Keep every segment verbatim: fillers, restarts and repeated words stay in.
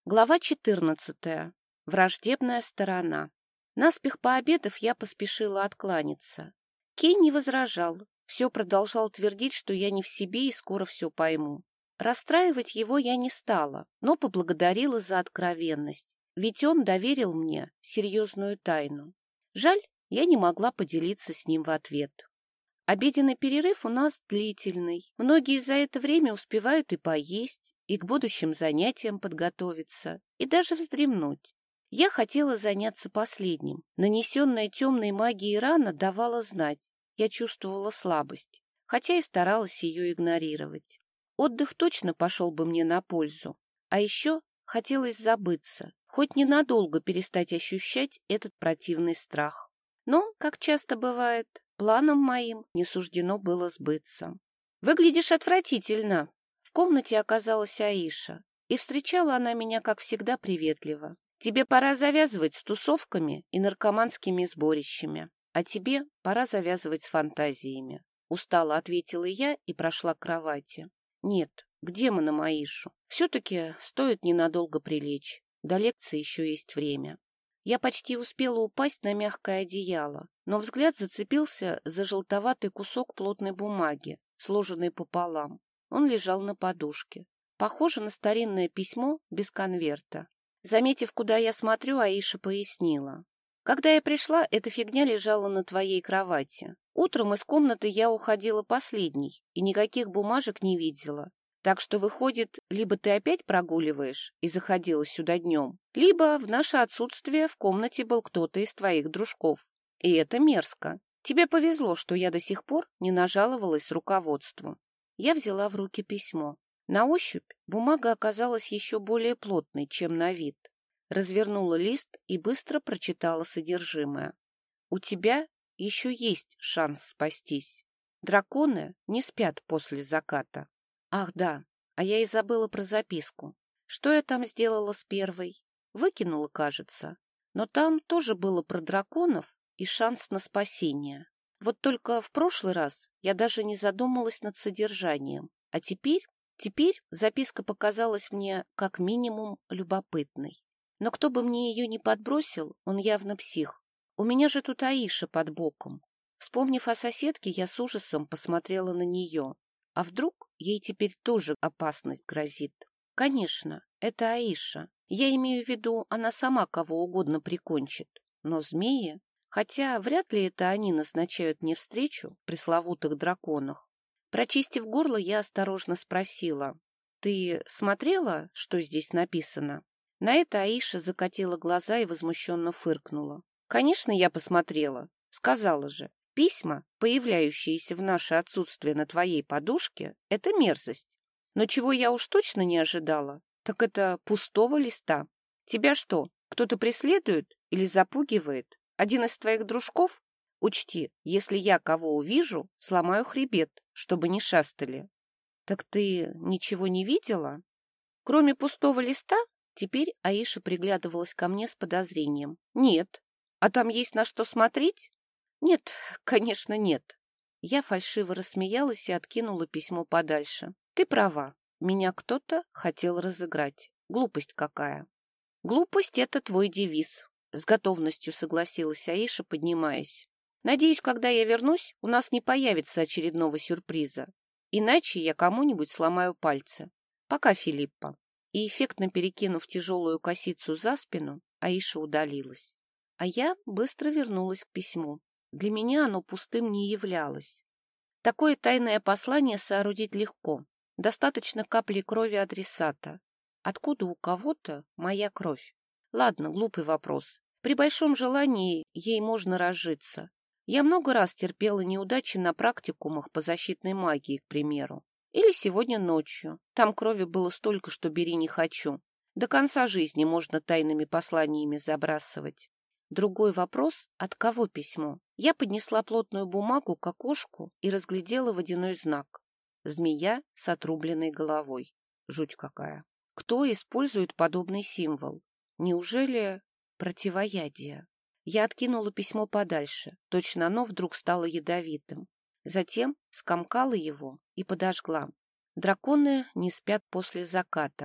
Глава четырнадцатая. Враждебная сторона. Наспех пообедав, я поспешила откланяться. Кей не возражал, все продолжал твердить, что я не в себе и скоро все пойму. Расстраивать его я не стала, но поблагодарила за откровенность, ведь он доверил мне серьезную тайну. Жаль, я не могла поделиться с ним в ответ. Обеденный перерыв у нас длительный. Многие за это время успевают и поесть, и к будущим занятиям подготовиться, и даже вздремнуть. Я хотела заняться последним. Нанесенная темной магией рана давала знать. Я чувствовала слабость, хотя и старалась ее игнорировать. Отдых точно пошел бы мне на пользу. А еще хотелось забыться, хоть ненадолго перестать ощущать этот противный страх. Но, как часто бывает, планам моим не суждено было сбыться. «Выглядишь отвратительно!» В комнате оказалась Аиша, и встречала она меня, как всегда, приветливо. «Тебе пора завязывать с тусовками и наркоманскими сборищами, а тебе пора завязывать с фантазиями», — устало ответила я и прошла к кровати. «Нет, к демонам Аишу. Все-таки стоит ненадолго прилечь. До лекции еще есть время». Я почти успела упасть на мягкое одеяло, но взгляд зацепился за желтоватый кусок плотной бумаги, сложенный пополам. Он лежал на подушке. Похоже на старинное письмо без конверта. Заметив, куда я смотрю, Аиша пояснила. «Когда я пришла, эта фигня лежала на твоей кровати. Утром из комнаты я уходила последней и никаких бумажек не видела. Так что, выходит, либо ты опять прогуливаешь и заходила сюда днем, либо в наше отсутствие в комнате был кто-то из твоих дружков. И это мерзко. Тебе повезло, что я до сих пор не нажаловалась руководству». Я взяла в руки письмо. На ощупь бумага оказалась еще более плотной, чем на вид. Развернула лист и быстро прочитала содержимое. «У тебя еще есть шанс спастись. Драконы не спят после заката». Ах, да, а я и забыла про записку. Что я там сделала с первой? Выкинула, кажется. Но там тоже было про драконов и шанс на спасение. Вот только в прошлый раз я даже не задумалась над содержанием. А теперь, теперь записка показалась мне как минимум любопытной. Но кто бы мне ее ни подбросил, он явно псих. У меня же тут Аиша под боком. Вспомнив о соседке, я с ужасом посмотрела на нее. А вдруг ей теперь тоже опасность грозит? Конечно, это Аиша. Я имею в виду, она сама кого угодно прикончит. Но змеи... Хотя вряд ли это они назначают мне встречу в пресловутых драконах. Прочистив горло, я осторожно спросила. «Ты смотрела, что здесь написано?» На это Аиша закатила глаза и возмущенно фыркнула. «Конечно, я посмотрела. Сказала же. Письма, появляющиеся в наше отсутствие на твоей подушке, — это мерзость. Но чего я уж точно не ожидала, так это пустого листа. Тебя что, кто-то преследует или запугивает? Один из твоих дружков? Учти, если я кого увижу, сломаю хребет, чтобы не шастали». «Так ты ничего не видела?» Кроме пустого листа, теперь Аиша приглядывалась ко мне с подозрением. «Нет. А там есть на что смотреть?» «Нет, конечно, нет». Я фальшиво рассмеялась и откинула письмо подальше. «Ты права. Меня кто-то хотел разыграть. Глупость какая». «Глупость — это твой девиз», — с готовностью согласилась Аиша, поднимаясь. «Надеюсь, когда я вернусь, у нас не появится очередного сюрприза. Иначе я кому-нибудь сломаю пальцы. Пока, Филиппа». И, эффектно перекинув тяжелую косицу за спину, Аиша удалилась. А я быстро вернулась к письму. Для меня оно пустым не являлось. Такое тайное послание соорудить легко. Достаточно капли крови адресата. Откуда у кого-то моя кровь? Ладно, глупый вопрос. При большом желании ей можно разжиться. Я много раз терпела неудачи на практикумах по защитной магии, к примеру. Или сегодня ночью. Там крови было столько, что бери не хочу. До конца жизни можно тайными посланиями забрасывать. Другой вопрос — от кого письмо? Я поднесла плотную бумагу к окошку и разглядела водяной знак. Змея с отрубленной головой. Жуть какая. Кто использует подобный символ? Неужели противоядие? Я откинула письмо подальше. Точно оно вдруг стало ядовитым. Затем скомкала его и подожгла. Драконы не спят после заката.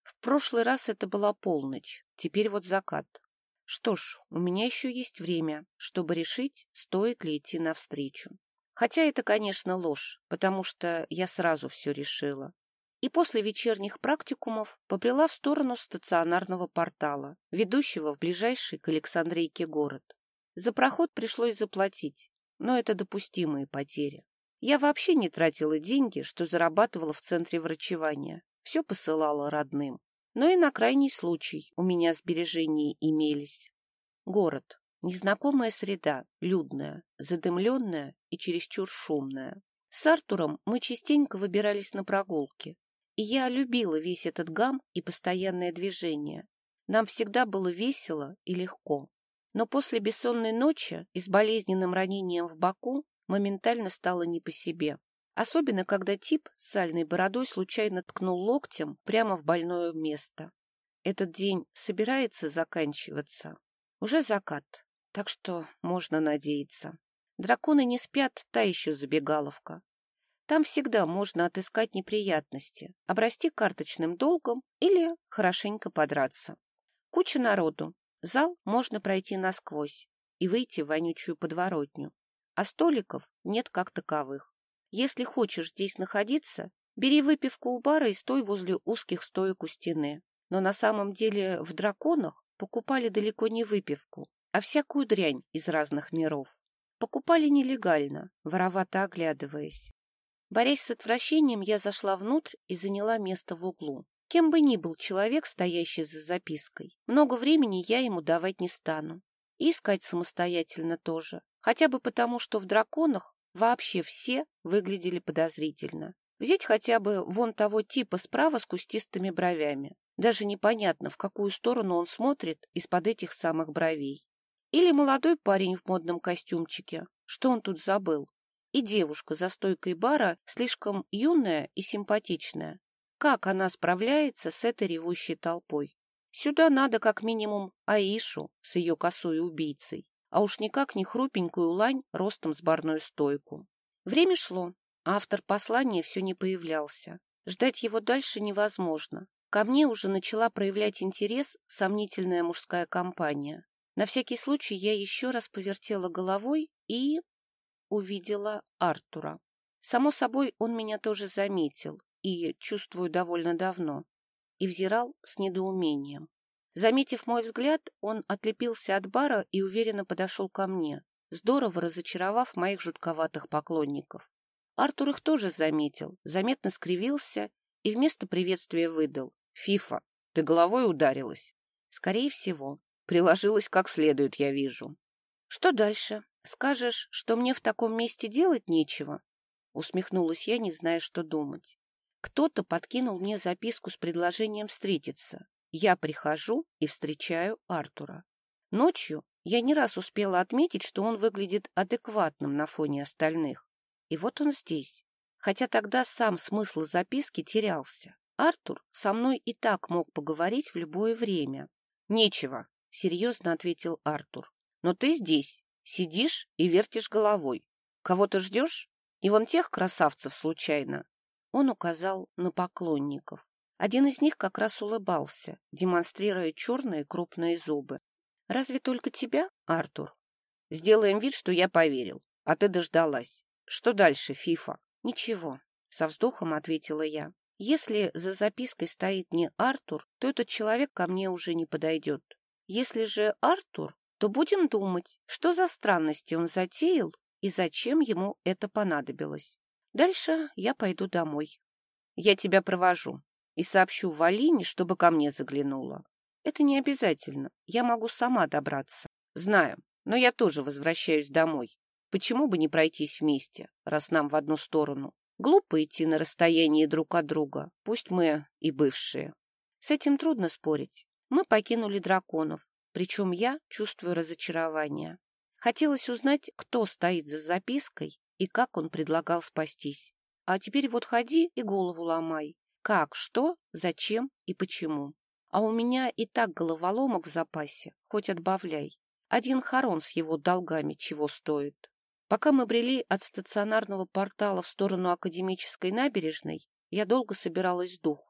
В прошлый раз это была полночь, теперь вот закат. Что ж, у меня еще есть время, чтобы решить, стоит ли идти навстречу. Хотя это, конечно, ложь, потому что я сразу все решила. И после вечерних практикумов побрела в сторону стационарного портала, ведущего в ближайший к Александрийке город. За проход пришлось заплатить, но это допустимые потери. Я вообще не тратила деньги, что зарабатывала в центре врачевания. Все посылала родным. Но и на крайний случай у меня сбережения имелись. Город. Незнакомая среда, людная, задымленная и чересчур шумная. С Артуром мы частенько выбирались на прогулки. И я любила весь этот гам и постоянное движение. Нам всегда было весело и легко. Но после бессонной ночи и с болезненным ранением в боку моментально стало не по себе. Особенно, когда тип с сальной бородой случайно ткнул локтем прямо в больное место. Этот день собирается заканчиваться. Уже закат, так что можно надеяться. Драконы не спят, та еще забегаловка. Там всегда можно отыскать неприятности, обрасти карточным долгом или хорошенько подраться. Куча народу. Зал можно пройти насквозь и выйти в вонючую подворотню. А столиков нет как таковых. Если хочешь здесь находиться, бери выпивку у бара и стой возле узких стоек у стены. Но на самом деле в драконах покупали далеко не выпивку, а всякую дрянь из разных миров. Покупали нелегально, воровато оглядываясь. Борясь с отвращением, я зашла внутрь и заняла место в углу. Кем бы ни был человек, стоящий за запиской, много времени я ему давать не стану. И искать самостоятельно тоже. Хотя бы потому, что в драконах вообще все выглядели подозрительно. Взять хотя бы вон того типа справа с кустистыми бровями. Даже непонятно, в какую сторону он смотрит из-под этих самых бровей. Или молодой парень в модном костюмчике. Что он тут забыл? И девушка за стойкой бара слишком юная и симпатичная. Как она справляется с этой ревущей толпой? Сюда надо как минимум Аишу с ее косой убийцей, а уж никак не хрупенькую лань ростом с барную стойку. Время шло, а автор послания все не появлялся. Ждать его дальше невозможно. Ко мне уже начала проявлять интерес сомнительная мужская компания. На всякий случай я еще раз повертела головой и увидела Артура. Само собой, он меня тоже заметил, и, чувствую, довольно давно, и взирал с недоумением. Заметив мой взгляд, он отлепился от бара и уверенно подошел ко мне, здорово разочаровав моих жутковатых поклонников. Артур их тоже заметил, заметно скривился и вместо приветствия выдал: «Фифа, ты головой ударилась?» «Скорее всего. Приложилась как следует, я вижу». «Что дальше? Скажешь, что мне в таком месте делать нечего?» Усмехнулась я, не зная, что думать. Кто-то подкинул мне записку с предложением встретиться. Я прихожу и встречаю Артура. Ночью я не раз успела отметить, что он выглядит адекватным на фоне остальных. И вот он здесь. Хотя тогда сам смысл записки терялся. Артур со мной и так мог поговорить в любое время. «Нечего», — серьезно ответил Артур. «Но ты здесь, сидишь и вертишь головой. Кого-то ждешь? И вон тех красавцев случайно?» Он указал на поклонников. Один из них как раз улыбался, демонстрируя черные крупные зубы. «Разве только тебя, Артур?» «Сделаем вид, что я поверил, а ты дождалась. Что дальше, Фифа?» «Ничего», — со вздохом ответила я. «Если за запиской стоит не Артур, то этот человек ко мне уже не подойдет. Если же Артур, то будем думать, что за странности он затеял и зачем ему это понадобилось. Дальше я пойду домой. Я тебя провожу и сообщу Валине, чтобы ко мне заглянула. Это не обязательно, я могу сама добраться. Знаю, но я тоже возвращаюсь домой. Почему бы не пройтись вместе, раз нам в одну сторону? Глупо идти на расстоянии друг от друга, пусть мы и бывшие». С этим трудно спорить. Мы покинули драконов, причем я чувствую разочарование. Хотелось узнать, кто стоит за запиской и как он предлагал спастись. А теперь вот ходи и голову ломай. Как, что, зачем и почему. А у меня и так головоломок в запасе, хоть отбавляй. Один Харон с его долгами чего стоит. Пока мы брели от стационарного портала в сторону академической набережной, я долго собиралась с духом.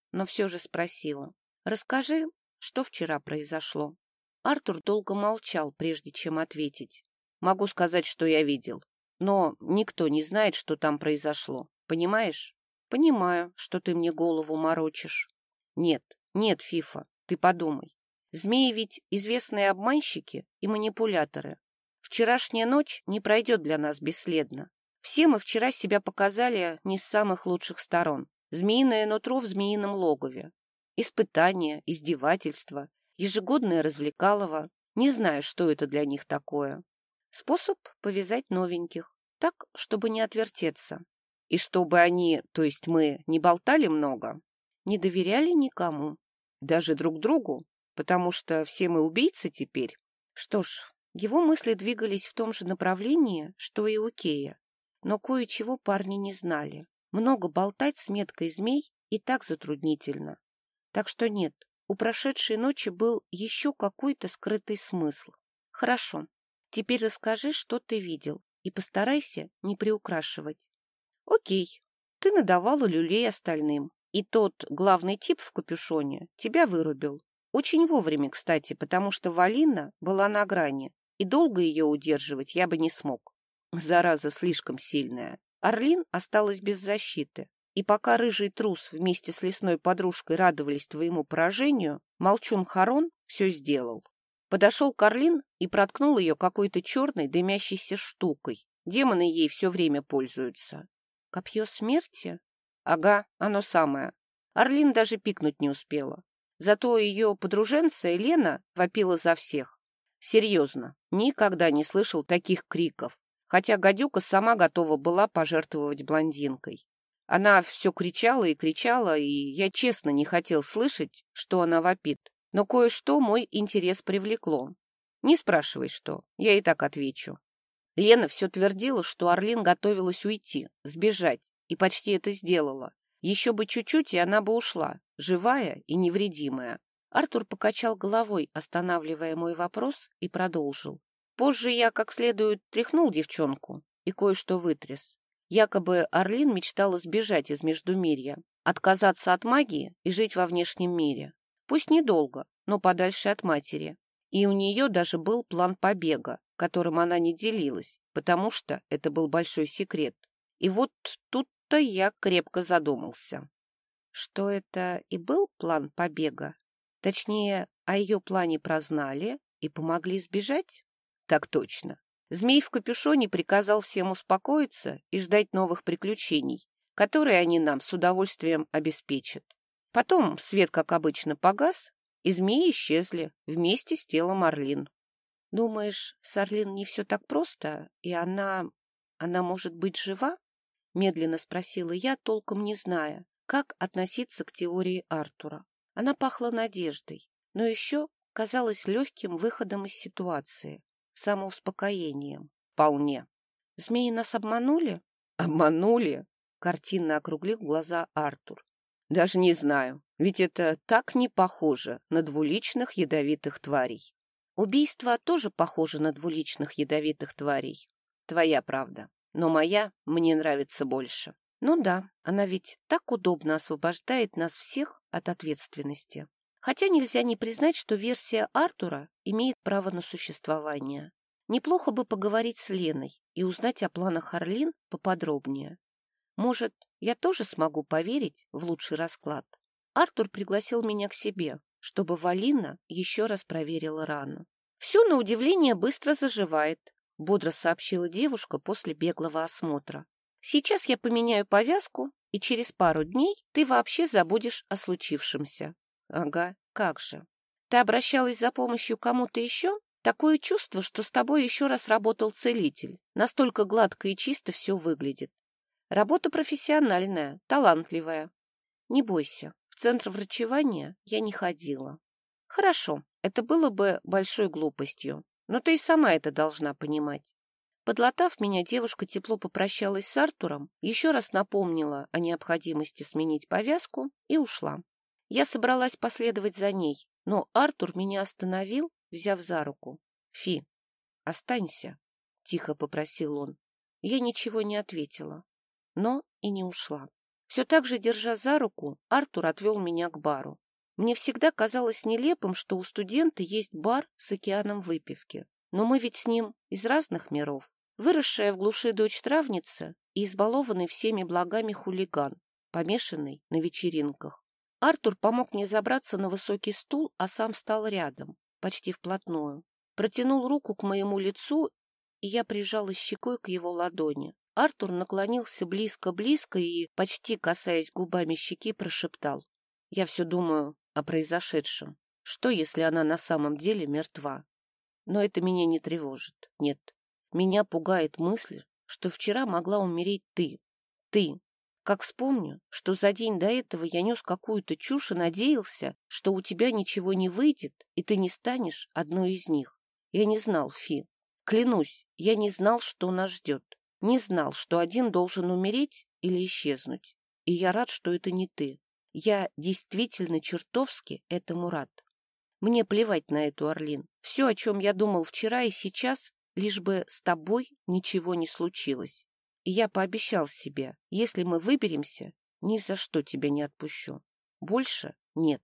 но все же спросила. «Расскажи, что вчера произошло?» Артур долго молчал, прежде чем ответить. «Могу сказать, что я видел. Но никто не знает, что там произошло. Понимаешь?» «Понимаю, что ты мне голову морочишь». «Нет, нет, Фифа, ты подумай. Змеи ведь известные обманщики и манипуляторы. Вчерашняя ночь не пройдет для нас бесследно. Все мы вчера себя показали не с самых лучших сторон. Змеиное нутро в змеином логове. Испытания, издевательства, ежегодное развлекалово. Не знаю, что это для них такое. Способ повязать новеньких, так, чтобы не отвертеться. И чтобы они, то есть мы, не болтали много, не доверяли никому, даже друг другу, потому что все мы убийцы теперь. Что ж, его мысли двигались в том же направлении, что и у Кея. Но кое-чего парни не знали. Много болтать с меткой змей и так затруднительно. Так что нет, у прошедшей ночи был еще какой-то скрытый смысл. Хорошо, теперь расскажи, что ты видел, и постарайся не приукрашивать. Окей, ты надавала люлей остальным, и тот главный тип в капюшоне тебя вырубил. Очень вовремя, кстати, потому что Валина была на грани, и долго ее удерживать я бы не смог. Зараза слишком сильная. Орлин осталась без защиты. И пока рыжий трус вместе с лесной подружкой радовались твоему поражению, молчун Харон все сделал. Подошел к Орлин и проткнул ее какой-то черной дымящейся штукой. Демоны ей все время пользуются. Копье смерти? Ага, оно самое. Орлин даже пикнуть не успела. Зато ее подруженца Елена вопила за всех. Серьезно, никогда не слышал таких криков, хотя гадюка сама готова была пожертвовать блондинкой. Она все кричала и кричала, и я честно не хотел слышать, что она вопит, но кое-что мой интерес привлекло. Не спрашивай, что, я и так отвечу. Лена все твердила, что Орлин готовилась уйти, сбежать, и почти это сделала. Еще бы чуть-чуть, и она бы ушла, живая и невредимая. Артур покачал головой, останавливая мой вопрос, и продолжил. Позже я как следует тряхнул девчонку и кое-что вытряс. Якобы Орлин мечтала сбежать из Междумирья, отказаться от магии и жить во внешнем мире. Пусть недолго, но подальше от матери. И у нее даже был план побега, которым она не делилась, потому что это был большой секрет. И вот тут-то я крепко задумался. Что это и был план побега? Точнее, о ее плане прознали и помогли сбежать? Так точно. Змей в капюшоне приказал всем успокоиться и ждать новых приключений, которые они нам с удовольствием обеспечат. Потом свет, как обычно, погас, и змеи исчезли вместе с телом Орлин. Думаешь, с Орлин не все так просто, и она... она может быть жива? Медленно спросила я, толком не зная, как относиться к теории Артура. Она пахла надеждой, но еще казалась легким выходом из ситуации, самоуспокоением. Вполне. Змеи нас обманули? Обманули? Картинно округлил глаза Артур. Даже не знаю, ведь это так не похоже на двуличных ядовитых тварей. Убийство тоже похоже на двуличных ядовитых тварей. Твоя правда, но моя мне нравится больше. Ну да, она ведь так удобно освобождает нас всех от ответственности. Хотя нельзя не признать, что версия Артура имеет право на существование. Неплохо бы поговорить с Леной и узнать о планах Орлин поподробнее. Может, я тоже смогу поверить в лучший расклад? Артур пригласил меня к себе, чтобы Валина еще раз проверила рану. «Все, на удивление, быстро заживает», — бодро сообщила девушка после беглого осмотра. «Сейчас я поменяю повязку, и через пару дней ты вообще забудешь о случившемся». «Ага, как же. Ты обращалась за помощью к кому-то еще? Такое чувство, что с тобой еще раз работал целитель. Настолько гладко и чисто все выглядит. Работа профессиональная, талантливая. Не бойся, в центр врачевания я не ходила». «Хорошо, это было бы большой глупостью, но ты и сама это должна понимать». Подлатав меня, девушка тепло попрощалась с Артуром, еще раз напомнила о необходимости сменить повязку и ушла. Я собралась последовать за ней, но Артур меня остановил, взяв за руку. «Фи, останься», — тихо попросил он. Я ничего не ответила, но и не ушла. Все так же, держа за руку, Артур отвел меня к бару. Мне всегда казалось нелепым, что у студента есть бар с океаном выпивки. Но мы ведь с ним из разных миров. Выросшая в глуши дочь травница и избалованный всеми благами хулиган, помешанный на вечеринках. Артур помог мне забраться на высокий стул, а сам стал рядом, почти вплотную. Протянул руку к моему лицу, и я прижалась щекой к его ладони. Артур наклонился близко-близко и, почти касаясь губами щеки, прошептал: «Я все думаю о произошедшем. Что, если она на самом деле мертва? Но это меня не тревожит. Нет. Меня пугает мысль, что вчера могла умереть ты. Ты. Как вспомню, что за день до этого я нес какую-то чушь и надеялся, что у тебя ничего не выйдет, и ты не станешь одной из них. Я не знал, Фи. Клянусь, я не знал, что нас ждет. Не знал, что один должен умереть или исчезнуть. И я рад, что это не ты. Я действительно чертовски этому рад. Мне плевать на эту Орлин. Все, о чем я думал вчера и сейчас, лишь бы с тобой ничего не случилось. И я пообещал себе, если мы выберемся, ни за что тебя не отпущу. Больше нет».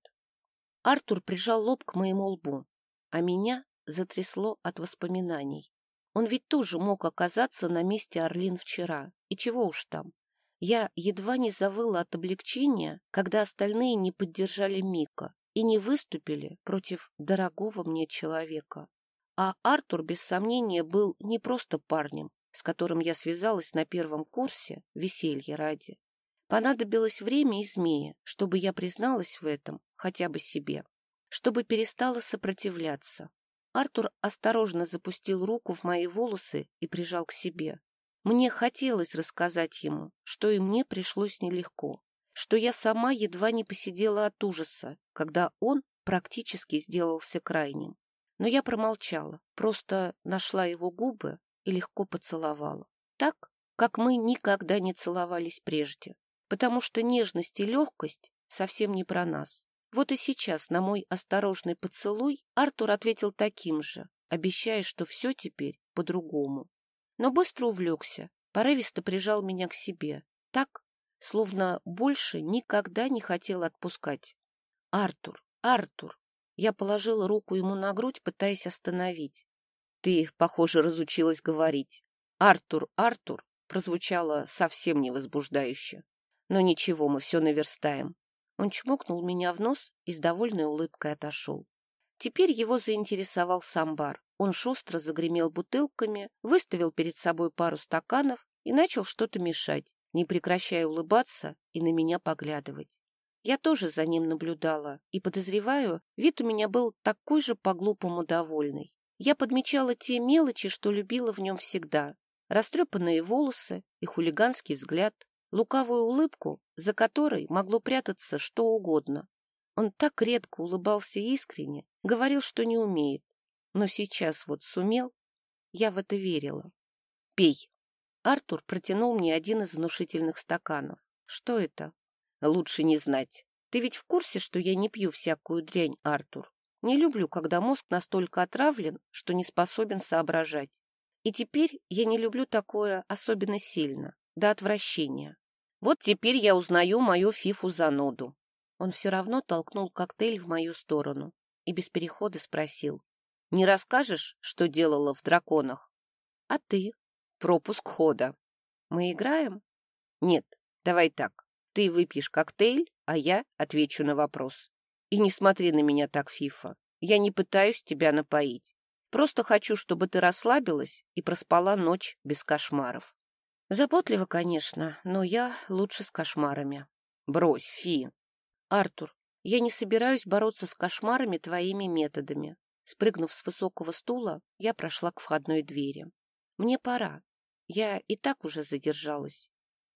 Артур прижал лоб к моему лбу, а меня затрясло от воспоминаний. Он ведь тоже мог оказаться на месте Орлин вчера. И чего уж там. Я едва не завыла от облегчения, когда остальные не поддержали Мика и не выступили против дорогого мне человека. А Артур, без сомнения, был не просто парнем, с которым я связалась на первом курсе веселья ради. Понадобилось время и змея, чтобы я призналась в этом хотя бы себе, чтобы перестала сопротивляться. Артур осторожно запустил руку в мои волосы и прижал к себе. Мне хотелось рассказать ему, что и мне пришлось нелегко, что я сама едва не посидела от ужаса, когда он практически сделался крайним. Но я промолчала, просто нашла его губы и легко поцеловала. Так, как мы никогда не целовались прежде, потому что нежность и легкость совсем не про нас. Вот и сейчас на мой осторожный поцелуй Артур ответил таким же, обещая, что все теперь по-другому. Но быстро увлекся, порывисто прижал меня к себе, так, словно больше никогда не хотел отпускать. «Артур, Артур!» Я положила руку ему на грудь, пытаясь остановить. «Ты, похоже, разучилась говорить. Артур, Артур!» прозвучало совсем невозбуждающе. «Но ничего, мы все наверстаем». Он чмокнул меня в нос и с довольной улыбкой отошел. Теперь его заинтересовал сам бар. Он шустро загремел бутылками, выставил перед собой пару стаканов и начал что-то мешать, не прекращая улыбаться и на меня поглядывать. Я тоже за ним наблюдала, и, подозреваю, вид у меня был такой же по-глупому довольный. Я подмечала те мелочи, что любила в нем всегда. Растрепанные волосы и хулиганский взгляд, лукавую улыбку, за которой могло прятаться что угодно. Он так редко улыбался искренне, говорил, что не умеет. Но сейчас вот сумел. Я в это верила. «Пей». Артур протянул мне один из внушительных стаканов. «Что это?» «Лучше не знать. Ты ведь в курсе, что я не пью всякую дрянь, Артур? Не люблю, когда мозг настолько отравлен, что не способен соображать. И теперь я не люблю такое особенно сильно, до отвращения. Вот теперь я узнаю мою фифу-зануду». Он все равно толкнул коктейль в мою сторону и без перехода спросил: «Не расскажешь, что делала в драконах?» «А ты?» «Пропуск хода». «Мы играем?» «Нет, давай так. Ты выпьешь коктейль, а я отвечу на вопрос. И не смотри на меня так, Фифа. Я не пытаюсь тебя напоить. Просто хочу, чтобы ты расслабилась и проспала ночь без кошмаров». Заботливо, конечно, но я лучше с кошмарами. «Брось, Фи». «Артур, я не собираюсь бороться с кошмарами твоими методами». Спрыгнув с высокого стула, я прошла к входной двери. «Мне пора. Я и так уже задержалась.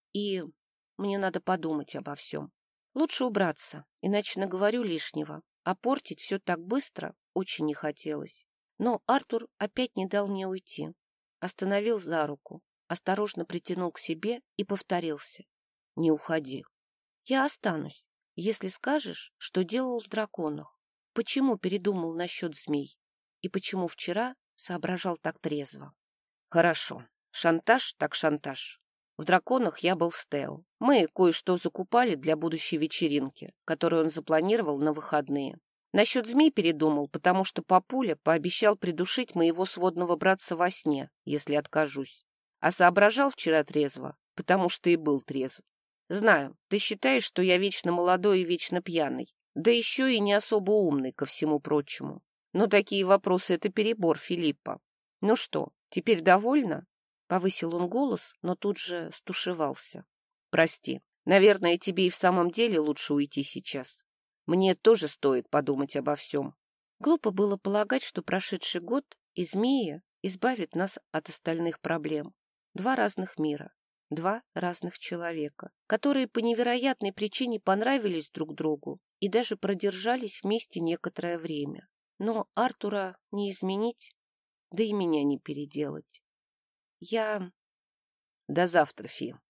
И мне надо подумать обо всем. Лучше убраться, иначе наговорю лишнего, а портить все так быстро очень не хотелось». Но Артур опять не дал мне уйти. Остановил за руку, осторожно притянул к себе и повторился: «Не уходи». «Я останусь, если скажешь, что делал в драконах, почему передумал насчет змей и почему вчера соображал так трезво». «Хорошо. Шантаж так шантаж. В драконах я был Стео, Мы кое-что закупали для будущей вечеринки, которую он запланировал на выходные. Насчет змей передумал, потому что папуля пообещал придушить моего сводного братца во сне, если откажусь. А соображал вчера трезво, потому что и был трезв. Знаю, ты считаешь, что я вечно молодой и вечно пьяный, да еще и не особо умный, ко всему прочему. Но такие вопросы — это перебор, Филиппа. Ну что, теперь довольна? Повысил он голос, но тут же стушевался. Прости, наверное, тебе и в самом деле лучше уйти сейчас. Мне тоже стоит подумать обо всем. Глупо было полагать, что прошедший год и змея избавит нас от остальных проблем. Два разных мира, два разных человека, которые по невероятной причине понравились друг другу и даже продержались вместе некоторое время. Но Артура не изменить, да и меня не переделать. Я... До завтра, Фи.